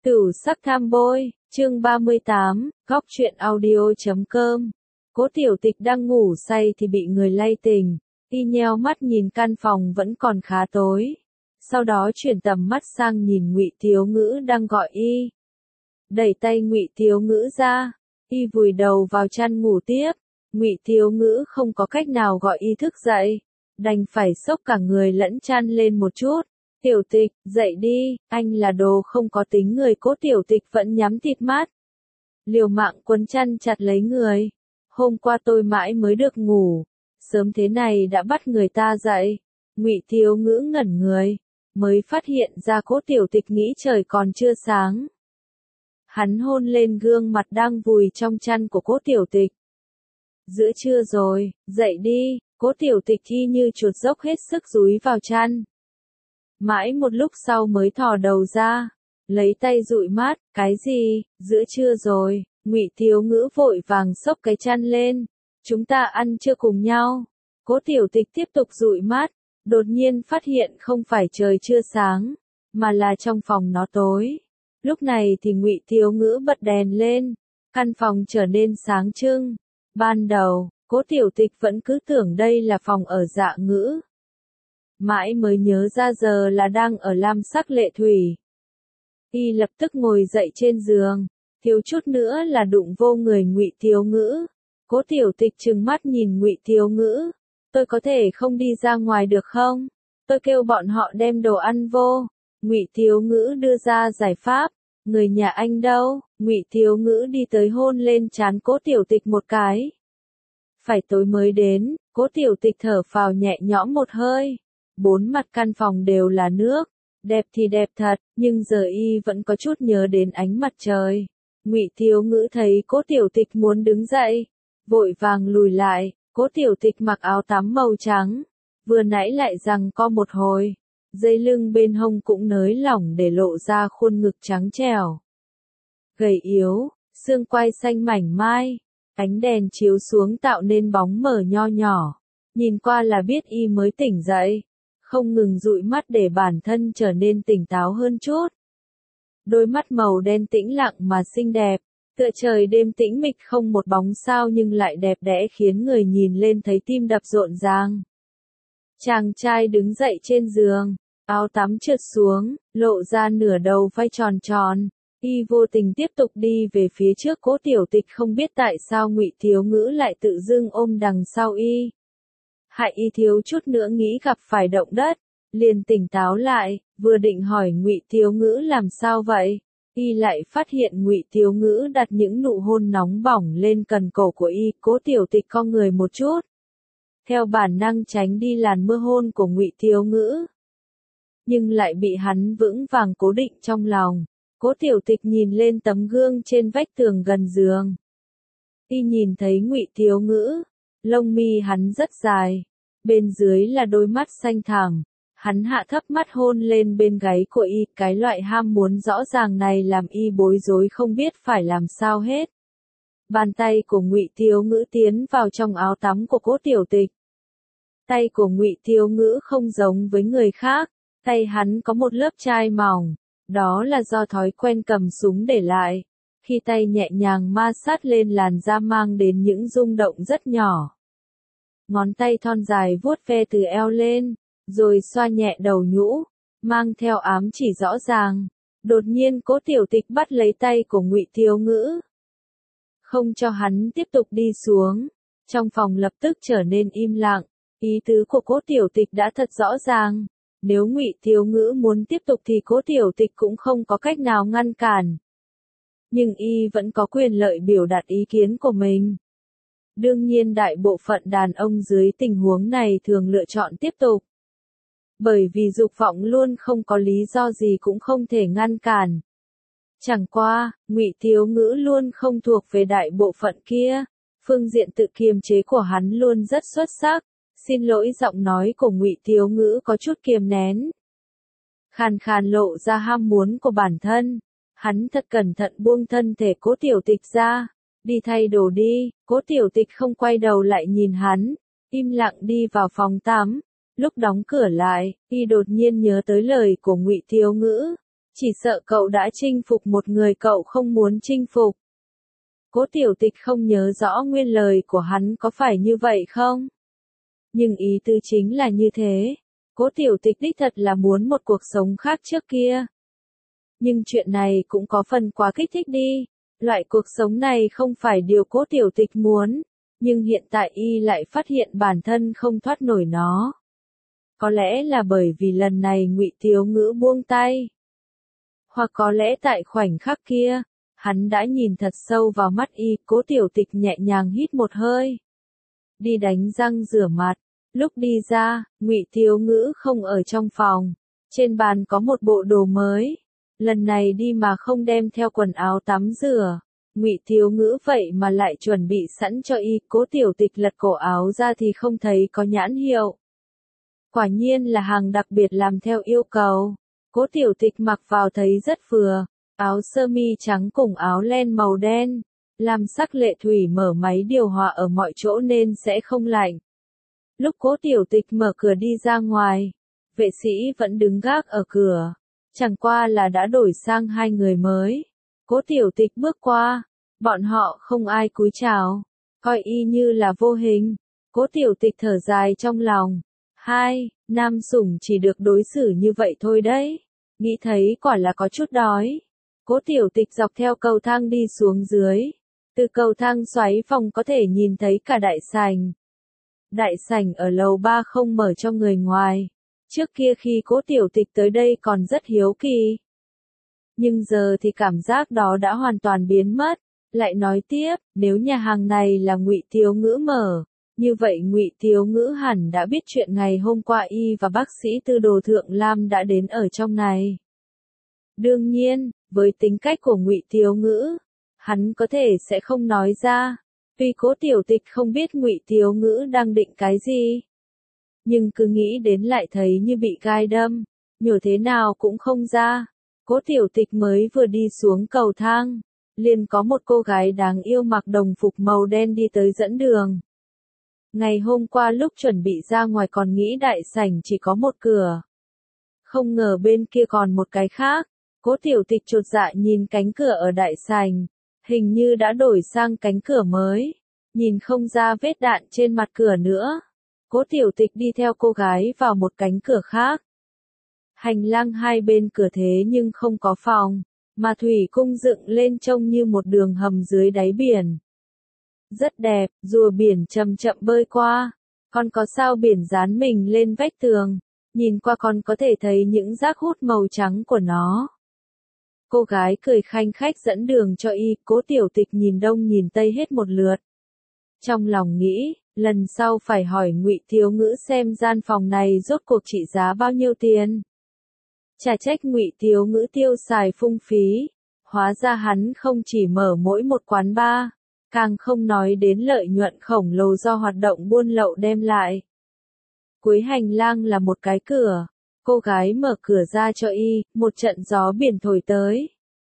Tửu sắc tham bôi, chương 38, góc truyện audio.com. Cố Tiểu Tịch đang ngủ say thì bị người lay tỉnh, y nheo mắt nhìn căn phòng vẫn còn khá tối. Sau đó chuyển tầm mắt sang nhìn Ngụy Thiếu Ngữ đang gọi y. Đẩy tay Ngụy Thiếu Ngữ ra, y vùi đầu vào chăn ngủ tiếp. Ngụy Thiếu Ngữ không có cách nào gọi y thức dậy, đành phải xốc cả người lẫn chăn lên một chút. Tiểu Tịch, dậy đi, anh là đồ không có tính người. Cố Tiểu Tịch vẫn nhắm tịt mắt, liều mạng quấn chăn chặt lấy người. Hôm qua tôi mãi mới được ngủ, sớm thế này đã bắt người ta dậy. Ngụy Thiếu Ngữ ngẩn người, mới phát hiện ra Cố Tiểu Tịch nghĩ trời còn chưa sáng. Hắn hôn lên gương mặt đang vùi trong chăn của Cố Tiểu Tịch. Giữa trưa rồi, dậy đi. Cố Tiểu Tịch y như chuột dốc hết sức dúi vào chăn. Mãi một lúc sau mới thò đầu ra, lấy tay dụi mắt. Cái gì? Giữa trưa rồi. Ngụy Thiếu Ngữ vội vàng xốc cái chăn lên. Chúng ta ăn trưa cùng nhau. Cố Tiểu Tịch tiếp tục dụi mắt, đột nhiên phát hiện không phải trời chưa sáng, mà là trong phòng nó tối. Lúc này thì Ngụy Thiếu Ngữ bật đèn lên, căn phòng trở nên sáng trưng. Ban đầu, Cố Tiểu Tịch vẫn cứ tưởng đây là phòng ở Dạ Ngữ. Mãi mới nhớ ra giờ là đang ở Lam Sắc Lệ Thủy. Y lập tức ngồi dậy trên giường, thiếu chút nữa là đụng vô người Ngụy Thiếu Ngữ. Cố Tiểu Tịch trừng mắt nhìn Ngụy Thiếu Ngữ. Tôi có thể không đi ra ngoài được không? Tôi kêu bọn họ đem đồ ăn vô. Ngụy Thiếu Ngữ đưa ra giải pháp. Người nhà anh đâu? Ngụy Thiếu Ngữ đi tới hôn lên trán Cố Tiểu Tịch một cái. Phải tối mới đến. Cố Tiểu Tịch thở phào nhẹ nhõm một hơi. Bốn mặt căn phòng đều là nước, đẹp thì đẹp thật, nhưng giờ y vẫn có chút nhớ đến ánh mặt trời. Ngụy Thiếu Ngữ thấy Cố Tiểu Tịch muốn đứng dậy, vội vàng lùi lại. Cố Tiểu Tịch mặc áo tắm màu trắng, vừa nãy lại giằng co một hồi, dây lưng bên hông cũng nới lỏng để lộ ra khuôn ngực trắng trẻo. Gầy yếu, xương quai xanh mảnh mai, ánh đèn chiếu xuống tạo nên bóng mờ nho nhỏ, nhìn qua là biết y mới tỉnh dậy. Không ngừng dụi mắt để bản thân trở nên tỉnh táo hơn chút. Đôi mắt màu đen tĩnh lặng mà xinh đẹp, tựa trời đêm tĩnh mịch không một bóng sao nhưng lại đẹp đẽ khiến người nhìn lên thấy tim đập rộn ràng. Chàng trai đứng dậy trên giường, áo tắm trượt xuống, lộ ra nửa đầu vai tròn tròn. Y vô tình tiếp tục đi về phía trước. Cố Tiểu Tịch không biết tại sao Ngụy Thiếu Ngữ lại tự dưng ôm đằng sau y. Hại y thiếu chút nữa nghĩ gặp phải động đất, liền tỉnh táo lại, vừa định hỏi Ngụy Thiếu Ngữ làm sao vậy, y lại phát hiện Ngụy Thiếu Ngữ đặt những nụ hôn nóng bỏng lên cần cổ của y. Cố Tiểu Tịch cong người một chút, theo bản năng tránh đi làn mưa hôn của Ngụy Thiếu Ngữ, nhưng lại bị hắn vững vàng cố định trong lòng. Cố Tiểu Tịch nhìn lên tấm gương trên vách tường gần giường, y nhìn thấy Ngụy Thiếu Ngữ. Lông mi hắn rất dài, bên dưới là đôi mắt xanh thẳm. Hắn hạ thấp mắt hôn lên bên gáy của y, cái loại ham muốn rõ ràng này làm y bối rối không biết phải làm sao hết. Bàn tay của Ngụy Thiếu Ngữ tiến vào trong áo tắm của Cố Tiểu Tịch. Tay của Ngụy Thiếu Ngữ không giống với người khác, tay hắn có một lớp chai mỏng, đó là do thói quen cầm súng để lại. Khi tay nhẹ nhàng ma sát lên làn da mang đến những rung động rất nhỏ. Ngón tay thon dài vuốt ve từ eo lên, rồi xoa nhẹ đầu nhũ, mang theo ám chỉ rõ ràng. Đột nhiên Cố Tiểu Tịch bắt lấy tay của Ngụy Thiếu Ngữ, không cho hắn tiếp tục đi xuống. Trong phòng lập tức trở nên im lặng. Ý tứ của Cố Tiểu Tịch đã thật rõ ràng. Nếu Ngụy Thiếu Ngữ muốn tiếp tục thì Cố Tiểu Tịch cũng không có cách nào ngăn cản. Nhưng y vẫn có quyền lợi biểu đạt ý kiến của mình. Đương nhiên đại bộ phận đàn ông dưới tình huống này thường lựa chọn tiếp tục. Bởi vì dục vọng luôn không có lý do gì cũng không thể ngăn cản. Chẳng qua, Ngụy Thiếu Ngữ luôn không thuộc về đại bộ phận kia. Phương diện tự kiềm chế của hắn luôn rất xuất sắc. Xin lỗi, giọng nói của Ngụy Thiếu Ngữ có chút kiềm nén, khàn khàn lộ ra ham muốn của bản thân. Hắn thật cẩn thận buông thân thể Cố Tiểu Tịch ra. Đi thay đồ đi. Cố Tiểu Tịch không quay đầu lại nhìn hắn, im lặng đi vào phòng tắm. Lúc đóng cửa lại, y đột nhiên nhớ tới lời của Ngụy Thiếu Ngữ. Chỉ sợ cậu đã chinh phục một người cậu không muốn chinh phục. Cố Tiểu Tịch không nhớ rõ nguyên lời của hắn có phải như vậy không? Nhưng ý tứ chính là như thế. Cố Tiểu Tịch đích thật là muốn một cuộc sống khác trước kia. Nhưng chuyện này cũng có phần quá kích thích đi. Loại cuộc sống này không phải điều Cố Tiểu Tịch muốn. Nhưng hiện tại y lại phát hiện bản thân không thoát nổi nó. Có lẽ là bởi vì lần này Ngụy Thiếu Ngữ buông tay. Hoặc có lẽ tại khoảnh khắc kia, hắn đã nhìn thật sâu vào mắt y. Cố Tiểu Tịch nhẹ nhàng hít một hơi. Đi đánh răng rửa mặt. Lúc đi ra, Ngụy Thiếu Ngữ không ở trong phòng. Trên bàn có một bộ đồ mới. Lần này đi mà không đem theo quần áo tắm rửa. Ngụy Thiếu Ngữ vậy mà lại chuẩn bị sẵn cho y. Cố Tiểu Tịch lật cổ áo ra thì không thấy có nhãn hiệu. Quả nhiên là hàng đặc biệt làm theo yêu cầu. Cố Tiểu Tịch mặc vào thấy rất vừa. Áo sơ mi trắng cùng áo len màu đen. Làm sắc lệ thủy mở máy điều hòa ở mọi chỗ nên sẽ không lạnh. Lúc Cố Tiểu Tịch mở cửa đi ra ngoài, vệ sĩ vẫn đứng gác ở cửa. Chẳng qua là đã đổi sang hai người mới. Cố Tiểu Tịch bước qua, bọn họ không ai cúi chào, coi y như là vô hình. Cố Tiểu Tịch thở dài trong lòng. Nam sủng chỉ được đối xử như vậy thôi đấy. Nghĩ thấy quả là có chút đói. Cố Tiểu Tịch dọc theo cầu thang đi xuống dưới. Từ cầu thang xoáy phòng có thể nhìn thấy cả đại sảnh. Đại sảnh ở lầu 3 không mở cho người ngoài. Trước kia khi Cố Tiểu Tịch tới đây còn rất hiếu kỳ. Nhưng giờ thì cảm giác đó đã hoàn toàn biến mất. Lại nói tiếp, nếu nhà hàng này là Ngụy Thiếu Ngữ mở, như vậy Ngụy Thiếu Ngữ hẳn đã biết chuyện ngày hôm qua y và bác sĩ Tư Đồ Thượng Lam đã đến ở trong này. Đương nhiên, với tính cách của Ngụy Thiếu Ngữ, hắn có thể sẽ không nói ra. Tuy Cố Tiểu Tịch không biết Ngụy Thiếu Ngữ đang định cái gì, nhưng cứ nghĩ đến lại thấy như bị gai đâm, nhổ thế nào cũng không ra. Cố Tiểu Tịch mới vừa đi xuống cầu thang, liền có một cô gái đáng yêu mặc đồng phục màu đen đi tới dẫn đường. Ngày hôm qua lúc chuẩn bị ra ngoài còn nghĩ đại sảnh chỉ có một cửa. Không ngờ bên kia còn một cái khác. Cố Tiểu Tịch chột dạ nhìn cánh cửa ở đại sảnh. Hình như đã đổi sang cánh cửa mới. Nhìn không ra vết đạn trên mặt cửa nữa. Cố Tiểu Tịch đi theo cô gái vào một cánh cửa khác. Hành lang hai bên cửa thế nhưng không có phòng, mà thủy cung dựng lên trông như một đường hầm dưới đáy biển. Rất đẹp, rùa biển chậm chậm bơi qua. Còn có sao biển dán mình lên vách tường. Nhìn qua còn có thể thấy những rác hút màu trắng của nó. Cô gái cười khanh khách dẫn đường cho y. Cố Tiểu Tịch nhìn đông nhìn tây hết một lượt. Trong lòng nghĩ, lần sau phải hỏi Ngụy Thiếu Ngữ xem gian phòng này rốt cuộc trị giá bao nhiêu tiền. Chả trách Ngụy Thiếu Ngữ tiêu xài phung phí. Hóa ra hắn không chỉ mở mỗi một quán bar, càng không nói đến lợi nhuận khổng lồ do hoạt động buôn lậu đem lại. Cuối hành lang là một cái cửa. Cô gái mở cửa ra cho y, một trận gió biển thổi tới.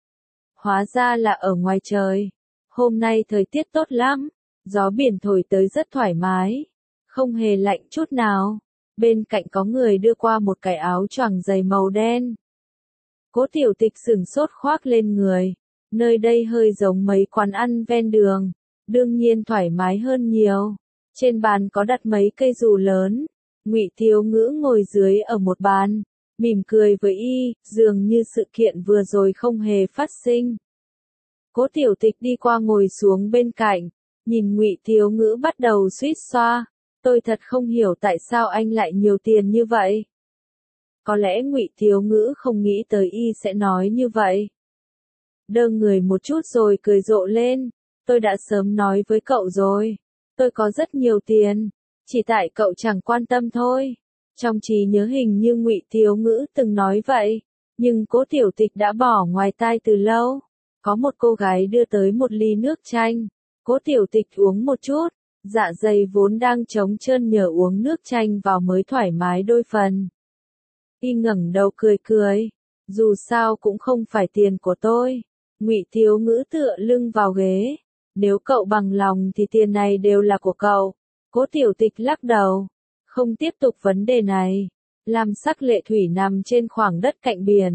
Hóa ra là ở ngoài trời. Hôm nay thời tiết tốt lắm. Gió biển thổi tới rất thoải mái. Không hề lạnh chút nào. Bên cạnh có người đưa qua một cái áo choàng dày màu đen. Cố Tiểu Tịch sửng sốt khoác lên người. Nơi đây hơi giống mấy quán ăn ven đường. Đương nhiên thoải mái hơn nhiều. Trên bàn có đặt mấy cây dù lớn. Ngụy Thiếu Ngữ ngồi dưới ở một bàn, mỉm cười với y, dường như sự kiện vừa rồi không hề phát sinh. Cố Tiểu Tịch đi qua ngồi xuống bên cạnh, nhìn Ngụy Thiếu Ngữ bắt đầu xuýt xoa. Tôi thật không hiểu tại sao anh lại nhiều tiền như vậy. Có lẽ Ngụy Thiếu Ngữ không nghĩ tới y sẽ nói như vậy. Đơ người một chút rồi cười rộ lên. Tôi đã sớm nói với cậu rồi. Tôi có rất nhiều tiền. Chỉ tại cậu chẳng quan tâm thôi. Trong trí nhớ hình như Ngụy Thiếu Ngữ từng nói vậy. Nhưng Cố Tiểu Tịch đã bỏ ngoài tai từ lâu. Có một cô gái đưa tới một ly nước chanh. Cố Tiểu Tịch uống một chút. Dạ dày vốn đang trống trơn nhờ uống nước chanh vào mới thoải mái đôi phần. Y ngẩng đầu cười cười. Dù sao cũng không phải tiền của tôi. Ngụy Thiếu Ngữ tựa lưng vào ghế. Nếu cậu bằng lòng thì tiền này đều là của cậu. Cố Tiểu Tịch lắc đầu. Không tiếp tục vấn đề này. Lam sắc lệ thủy nằm trên khoảng đất cạnh biển.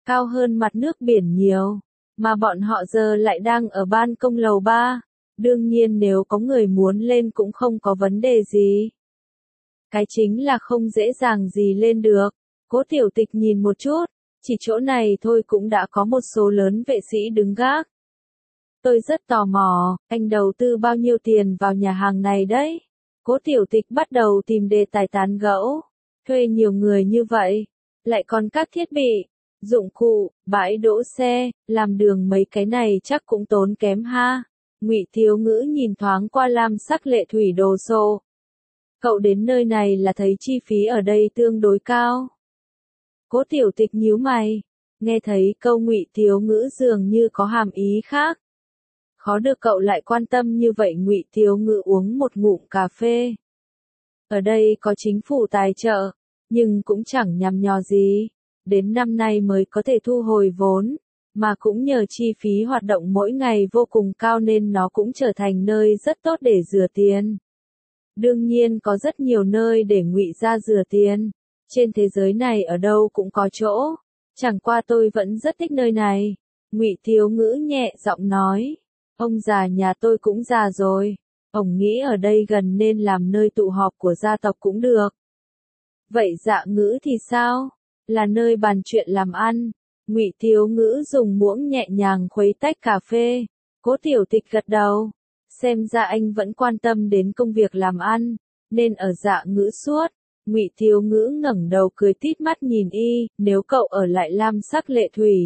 cao hơn mặt nước biển nhiều, mà bọn họ giờ lại đang ở ban công lầu 3, đương nhiên nếu có người muốn lên cũng không có vấn đề gì. Cái chính là không dễ dàng gì lên được. Cố Tiểu Tịch nhìn một chút, chỉ chỗ này thôi cũng đã có một số lớn vệ sĩ đứng gác. Tôi rất tò mò, anh đầu tư bao nhiêu tiền vào nhà hàng này đấy? Cố Tiểu Tịch bắt đầu tìm đề tài tán gẫu. Thuê nhiều người như vậy, lại còn các thiết bị, dụng cụ, bãi đỗ xe, làm đường mấy cái này chắc cũng tốn kém ha. Ngụy Thiếu Ngữ nhìn thoáng qua lam sắc lệ thủy đồ sộ. Cậu đến nơi này là thấy chi phí ở đây tương đối cao. Cố Tiểu Tịch nhíu mày, nghe thấy câu Ngụy Thiếu Ngữ dường như có hàm ý khác. Khó được cậu lại quan tâm như vậy. Ngụy Thiếu Ngữ uống một ngụm cà phê. Ở đây có chính phủ tài trợ, nhưng cũng chẳng nhằm nhò gì. Đến năm nay mới có thể thu hồi vốn, mà cũng nhờ chi phí hoạt động mỗi ngày vô cùng cao nên nó cũng trở thành nơi rất tốt để rửa tiền. Đương nhiên có rất nhiều nơi để Ngụy gia rửa tiền. Trên thế giới này ở đâu cũng có chỗ. Chẳng qua tôi vẫn rất thích nơi này. Ngụy Thiếu Ngữ nhẹ giọng nói. Ông già nhà tôi cũng già rồi. Ông nghĩ ở đây gần nên làm nơi tụ họp của gia tộc cũng được. Vậy Dạ Ngữ thì sao? Là nơi bàn chuyện làm ăn. Ngụy Thiếu Ngữ dùng muỗng nhẹ nhàng khuấy tách cà phê. Cố Tiểu Tịch gật đầu. Xem ra anh vẫn quan tâm đến công việc làm ăn, nên ở Dạ Ngữ suốt. Ngụy Thiếu Ngữ ngẩng đầu cười tít mắt nhìn y, nếu cậu ở lại lam sắc lệ thủy.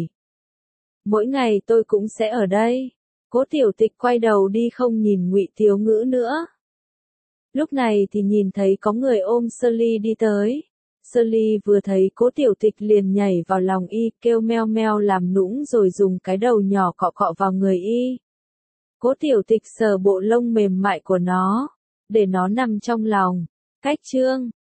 Mỗi ngày tôi cũng sẽ ở đây. Cố Tiểu Tịch quay đầu đi không nhìn Ngụy Thiếu Ngữ nữa. Lúc này thì nhìn thấy có người ôm Shirley đi tới. Shirley vừa thấy Cố Tiểu Tịch liền nhảy vào lòng y, kêu meo meo làm nũng rồi dùng cái đầu nhỏ cọ cọ vào người y. Cố Tiểu Tịch sờ bộ lông mềm mại của nó, để nó nằm trong lòng. Cách chương